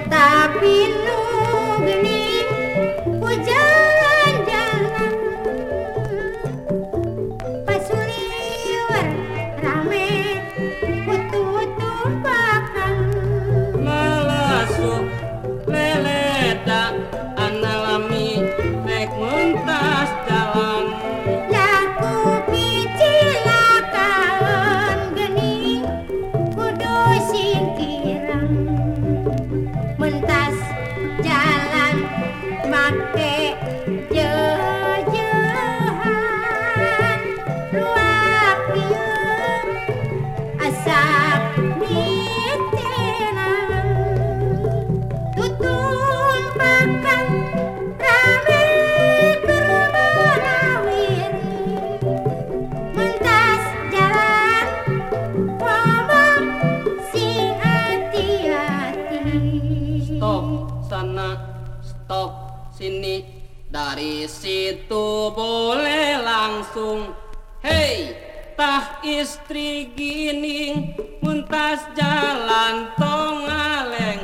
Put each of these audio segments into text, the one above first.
Tapi nu geuning ku jalan-jalan pasuliwer rame ku tumpakan Malasuk leleda analami rek mentas jalan laku picilakan geuning kudu singkiran mentas jalan make jeuh-jeuhan luak ieu asap nitenan tutumpakan rame keur merawiri mentas jalan ngomong sing hati-hati. stop sana stop sini dari situ boleh langsung hei tah istri gining mentas jalan tong ngaleng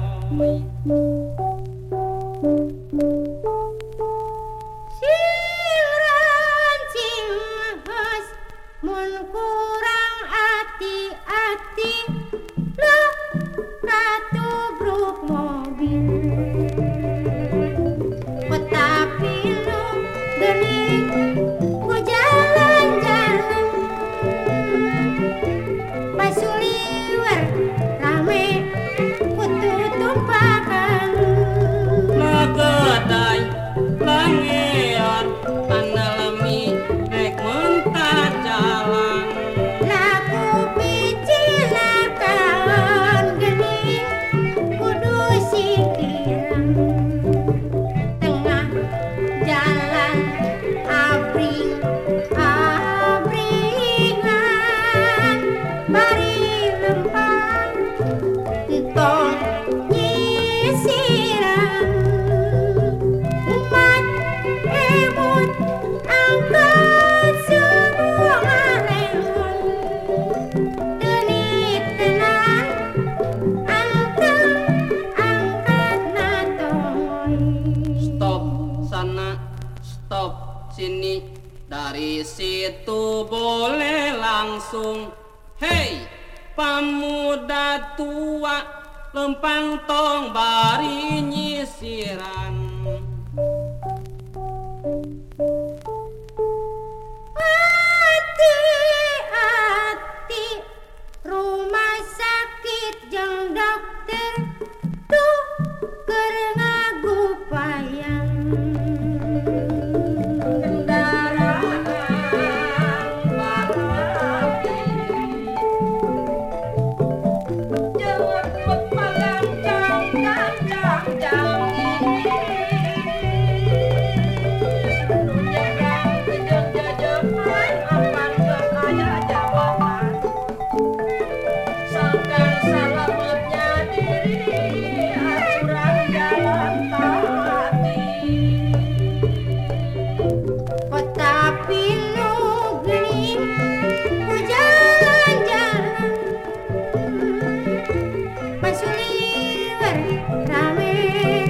Sing rancing geus mun kurang hati-hati lah katubruk mobil tapi nu geuning ku jalan-jalan pasuliwer rame ku tutumpakan lagadai langean analami rek mentas jalan laku picilakan geuning kudu singkiran tengah jalan abring-abringan bari lempang entong nyisiran umat emut angkat semua ngalengon tenit tenan angkat natoy stop sana stop sini dari situ boleh langsung hei pamuda tua lempang tong bari nyisiran hati-hati rumah sakit jeung dokter tuh keur ngagupayang kendaraan balapi jemput magang jang tapi nu geuning ku jalan-jalan pasuliwer rame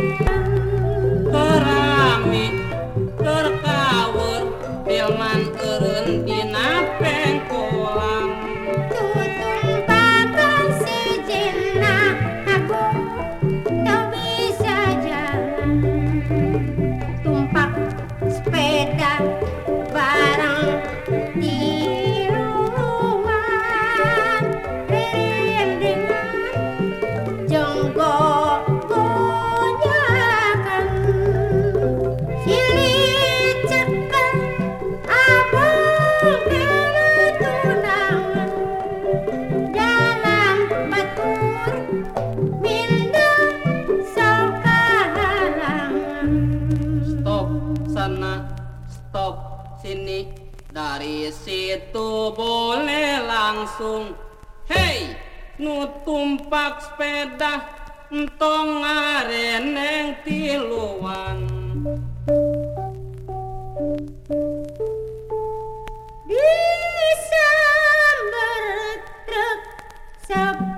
kerami kerkawur pilman eureun dina pengkolang tutumpakan sejenna aku teu bisa jalan tumpak sepeda bareng di rumah rendengan jenggo gonyakan silih cekel abang kena tunangan jalan batur mindeng sok kahalangan stop sana stop sini dari situ boleh langsung hei nu tumpak sepeda entong ngareneng tiluan disambar truk